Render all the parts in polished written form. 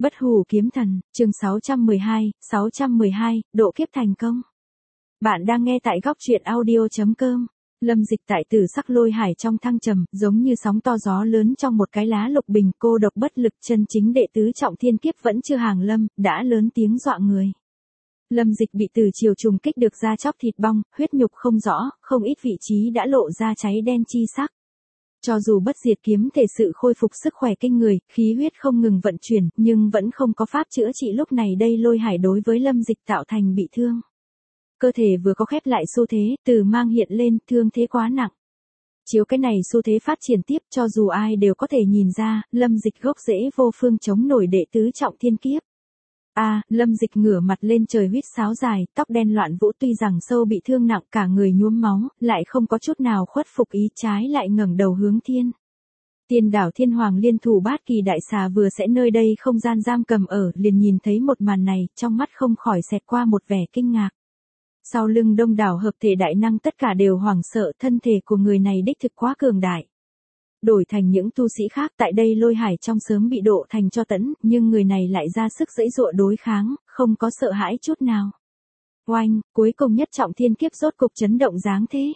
Bất hủ kiếm thần, chương 612, độ kiếp thành công. Bạn đang nghe tại góc truyện audio.com. Lâm Dịch tại Tử Sắc Lôi Hải trong thăng trầm, giống như sóng to gió lớn trong một cái lá lục bình, cô độc bất lực, chân chính đệ tứ trọng thiên kiếp vẫn chưa hàng lâm, đã lớn tiếng dọa người. Lâm Dịch bị từ chiều trùng kích được da chóc thịt bong, huyết nhục không rõ, không ít vị trí đã lộ ra cháy đen chi sắc. Cho dù bất diệt kiếm thể sự khôi phục sức khỏe kinh người, khí huyết không ngừng vận chuyển, nhưng vẫn không có pháp chữa trị. Lúc này đây Lôi Hải đối với Lâm Dịch tạo thành bị thương. Cơ thể vừa có khép lại xu thế, từ mang hiện lên, thương thế quá nặng. Chiếu cái này xu thế phát triển tiếp, cho dù ai đều có thể nhìn ra, Lâm Dịch gốc rễ vô phương chống nổi đệ tứ trọng thiên kiếp. Lâm Dịch ngửa mặt lên trời huýt sáo dài, tóc đen loạn vũ, tuy rằng sâu bị thương nặng, cả người nhuốm máu, lại không có chút nào khuất phục ý, trái lại ngẩng đầu hướng thiên. Tiên đảo Thiên Hoàng liên thủ Bát Kỳ đại xà vừa sẽ nơi đây không gian giam cầm ở, liền nhìn thấy một màn này, trong mắt không khỏi xẹt qua một vẻ kinh ngạc. Sau lưng đông đảo hợp thể đại năng tất cả đều hoảng sợ, thân thể của người này đích thực quá cường đại. Đổi thành những tu sĩ khác tại đây Lôi Hải trong sớm bị độ thành cho tẫn, nhưng người này lại ra sức giãy giụa đối kháng, không có sợ hãi chút nào. Oanh, cuối cùng nhất trọng thiên kiếp rốt cục chấn động dáng thế.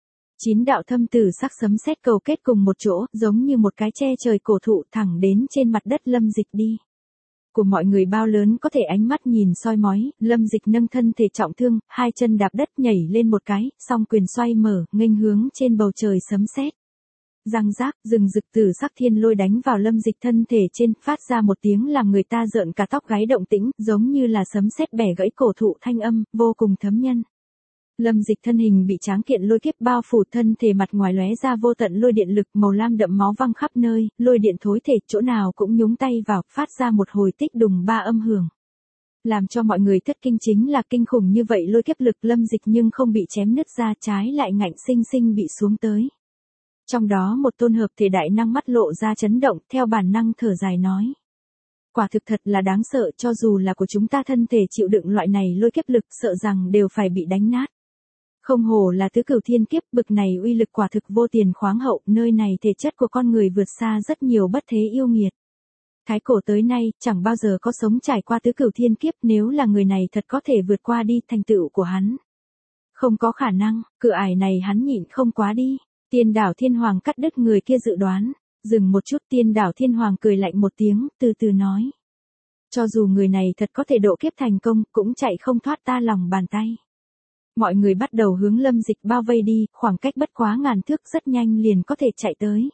9 đạo thâm tử sắc sấm sét cầu kết cùng một chỗ, giống như một cái che trời cổ thụ thẳng đến trên mặt đất Lâm Dịch đi. Của mọi người bao lớn có thể ánh mắt nhìn soi mói, Lâm Dịch nâng thân thể trọng thương, hai chân đạp đất nhảy lên một cái, song quyền xoay mở, nghênh hướng trên bầu trời sấm sét. Răng rác, rừng rực tử sắc thiên lôi đánh vào Lâm Dịch thân thể trên, phát ra một tiếng làm người ta rợn cả tóc gáy động tĩnh, giống như là sấm sét bẻ gãy cổ thụ thanh âm, vô cùng thấm nhân. Lâm Dịch thân hình bị tráng kiện lôi kiếp bao phủ, thân thể mặt ngoài lóe ra vô tận lôi điện lực màu lam đậm máu văng khắp nơi, lôi điện thối thể, chỗ nào cũng nhúng tay vào, phát ra một hồi tích đùng ba âm hưởng. Làm cho mọi người thất kinh chính là kinh khủng như vậy lôi kiếp lực Lâm Dịch nhưng không bị chém nứt ra, trái lại ngạnh sinh sinh bị xuống tới. Trong đó một tôn hợp thể đại năng mắt lộ ra chấn động, theo bản năng thở dài nói. Quả thực thật là đáng sợ, cho dù là của chúng ta thân thể chịu đựng loại này lôi kiếp lực sợ rằng đều phải bị đánh nát. Không hổ là tứ cửu thiên kiếp, bực này uy lực quả thực vô tiền khoáng hậu, nơi này thể chất của con người vượt xa rất nhiều bất thế yêu nghiệt. Thái cổ tới nay, chẳng bao giờ có sống trải qua tứ cửu thiên kiếp, nếu là người này thật có thể vượt qua đi thành tựu của hắn. Không có khả năng, cửa ải này hắn nhịn không quá đi. Tiên đảo Thiên Hoàng cắt đứt người kia dự đoán, dừng một chút, Tiên đảo Thiên Hoàng cười lạnh một tiếng, từ từ nói. Cho dù người này thật có thể độ kiếp thành công, cũng chạy không thoát ta lòng bàn tay. Mọi người bắt đầu hướng Lâm Dịch bao vây đi, khoảng cách bất quá ngàn thước, rất nhanh liền có thể chạy tới.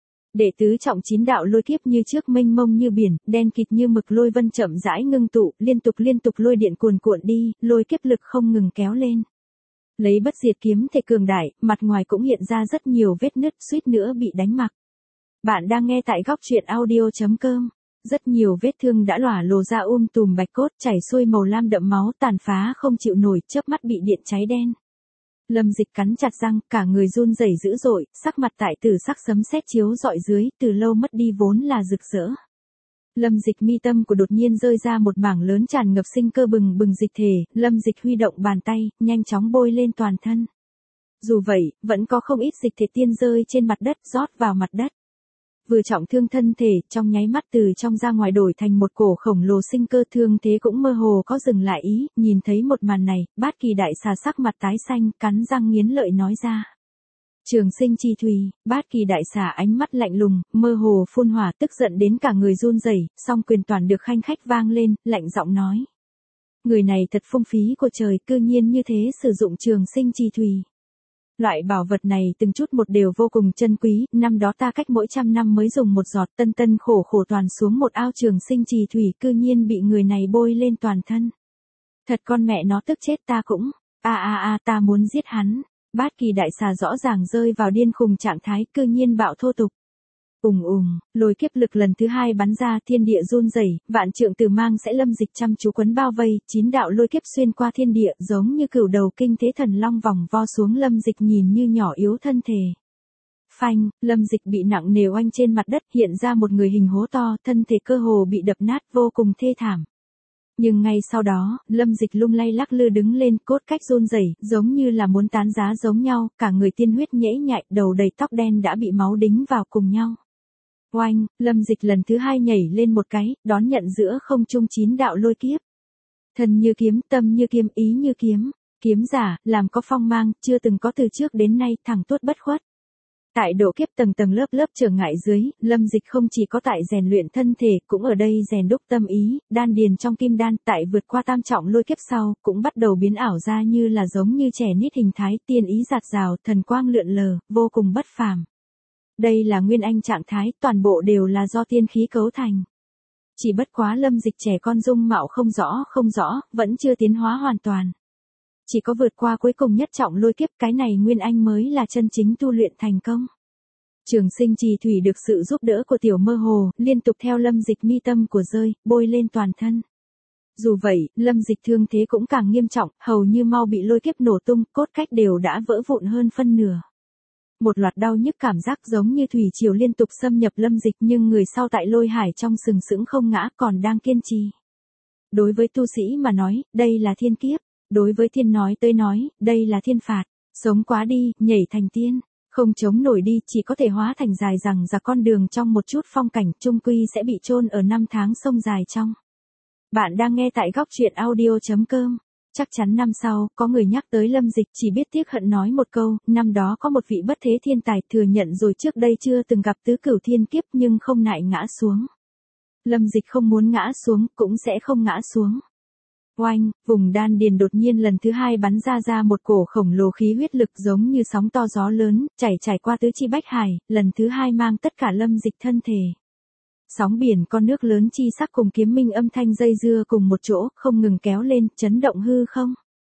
Đệ tứ trọng 9 đạo lôi kiếp như trước mênh mông như biển, đen kịt như mực lôi vân chậm rãi ngưng tụ, liên tục lôi điện cuồn cuộn đi, lôi kiếp lực không ngừng kéo lên. Lấy bất diệt kiếm thể cường đại, mặt ngoài cũng hiện ra rất nhiều vết nứt, suýt nữa bị đánh mặc. Bạn đang nghe tại góc truyện audio.com. Rất nhiều vết thương đã lỏa lồ ra tùm bạch cốt, chảy xuôi màu lam đậm máu, tàn phá không chịu nổi, chớp mắt bị điện cháy đen. Lâm Dịch cắn chặt răng, cả người run rẩy dữ dội, sắc mặt tại tử sắc sấm sét chiếu rọi dưới, từ lâu mất đi vốn là rực rỡ. Lâm Dịch mi tâm của đột nhiên rơi ra một mảng lớn tràn ngập sinh cơ bừng bừng dịch thể, Lâm Dịch huy động bàn tay, nhanh chóng bôi lên toàn thân. Dù vậy, vẫn có không ít dịch thể tiên rơi trên mặt đất, rót vào mặt đất. Vừa trọng thương thân thể, trong nháy mắt từ trong ra ngoài đổi thành một cổ khổng lồ sinh cơ, thương thế cũng mơ hồ có dừng lại ý, nhìn thấy một màn này, Bát Kỳ đại xà sắc mặt tái xanh, cắn răng nghiến lợi nói ra. Trường sinh chi thùy, Bát Kỳ đại xà ánh mắt lạnh lùng, mơ hồ phun hỏa, tức giận đến cả người run rẩy, song quyền toàn được khanh khách vang lên, lạnh giọng nói. Người này thật phung phí của trời, cư nhiên như thế sử dụng trường sinh chi thùy. Loại bảo vật này từng chút một đều vô cùng chân quý, năm đó ta cách mỗi 100 năm mới dùng một giọt, tân khổ toàn xuống một ao trường sinh trì thủy, cư nhiên bị người này bôi lên toàn thân. Thật con mẹ nó tức chết ta cũng, ta muốn giết hắn. Bát Kỳ đại xà rõ ràng rơi vào điên khùng trạng thái, cư nhiên bạo thô tục. Lôi kiếp lực lần thứ 2 bắn ra, thiên địa run rẩy, vạn trượng tử mang sẽ Lâm Dịch chăm chú quấn bao vây, 9 đạo lôi kiếp xuyên qua thiên địa, giống như cửu đầu kinh thế thần long vòng vo xuống Lâm Dịch, nhìn như nhỏ yếu thân thể. Phanh, Lâm Dịch bị nặng nề oanh trên mặt đất, hiện ra một người hình hố to, thân thể cơ hồ bị đập nát, vô cùng thê thảm. Nhưng ngay sau đó, Lâm Dịch lung lay lắc lư đứng lên, cốt cách run rẩy, giống như là muốn tán giá giống nhau, cả người tiên huyết nhễ nhại, đầu đầy tóc đen đã bị máu đính vào cùng nhau. Oanh, Lâm Dịch lần thứ 2 nhảy lên một cái, đón nhận giữa không trung 9 đạo lôi kiếp. Thân như kiếm, tâm như kiếm, ý như kiếm. Kiếm giả, làm có phong mang, chưa từng có từ trước đến nay, thẳng tuốt bất khuất. Tại độ kiếp tầng tầng lớp lớp trở ngại dưới, Lâm Dịch không chỉ có tại rèn luyện thân thể, cũng ở đây rèn đúc tâm ý, đan điền trong kim đan, tại vượt qua tam trọng lôi kiếp sau, cũng bắt đầu biến ảo ra như là giống như trẻ nít hình thái, tiên ý giạt rào, thần quang lượn lờ, vô cùng bất phàm. Đây là nguyên anh trạng thái, toàn bộ đều là do tiên khí cấu thành. Chỉ bất quá Lâm Dịch trẻ con dung mạo không rõ, vẫn chưa tiến hóa hoàn toàn. Chỉ có vượt qua cuối cùng nhất trọng lôi kiếp, cái này nguyên anh mới là chân chính tu luyện thành công. Trường Sinh Trì Thủy được sự giúp đỡ của tiểu mơ hồ, liên tục theo Lâm Dịch mi tâm của rơi, bôi lên toàn thân. Dù vậy, Lâm Dịch thương thế cũng càng nghiêm trọng, hầu như mau bị lôi kiếp nổ tung, cốt cách đều đã vỡ vụn hơn phân nửa. Một loạt đau nhức cảm giác giống như thủy triều liên tục xâm nhập Lâm Dịch, nhưng người sau tại lôi hải trong sừng sững không ngã, còn đang kiên trì. Đối với tu sĩ mà nói, đây là thiên kiếp. Đối với thiên nói tới nói, đây là thiên phạt. Sống quá đi, nhảy thành tiên. Không chống nổi đi, chỉ có thể hóa thành dài rằng ra con đường trong một chút phong cảnh, chung quy sẽ bị chôn ở năm tháng sông dài trong. Bạn đang nghe tại góc truyện audio.com. Chắc chắn năm sau, có người nhắc tới Lâm Dịch, chỉ biết tiếc hận nói một câu, năm đó có một vị bất thế thiên tài thừa nhận rồi trước đây chưa từng gặp tứ cửu thiên kiếp nhưng không nại ngã xuống. Lâm Dịch không muốn ngã xuống, cũng sẽ không ngã xuống. Oanh, vùng đan điền đột nhiên lần thứ 2 bắn ra một cổ khổng lồ khí huyết lực giống như sóng to gió lớn, chảy qua tứ chi bách hải, lần thứ 2 mang tất cả Lâm Dịch thân thể. Sóng biển con nước lớn chi sắc cùng kiếm minh âm thanh dây dưa cùng một chỗ, không ngừng kéo lên, chấn động hư không.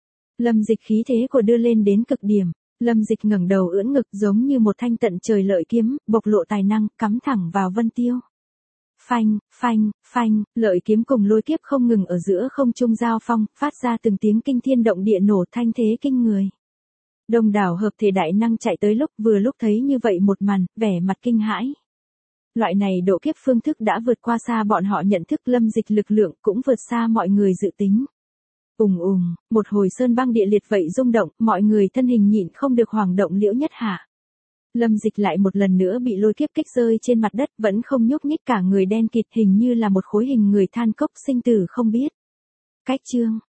Lâm Dịch khí thế của đưa lên đến cực điểm, Lâm Dịch ngẩng đầu ưỡn ngực giống như một thanh tận trời lợi kiếm, bộc lộ tài năng, cắm thẳng vào vân tiêu. Phanh, phanh, phanh, lợi kiếm cùng lôi kiếp không ngừng ở giữa không trung giao phong, phát ra từng tiếng kinh thiên động địa nổ, thanh thế kinh người. Đông đảo hợp thể đại năng chạy tới vừa lúc thấy như vậy một màn, vẻ mặt kinh hãi. Loại này độ kiếp phương thức đã vượt qua xa bọn họ nhận thức, Lâm Dịch lực lượng cũng vượt xa mọi người dự tính. Một hồi sơn băng địa liệt vậy rung động, mọi người thân hình nhịn không được hoảng động liễu nhất hạ. Lâm Dịch lại một lần nữa bị lôi kiếp kích rơi trên mặt đất, vẫn không nhúc nhích, cả người đen kịt, hình như là một khối hình người than cốc, sinh tử không biết. Cách chương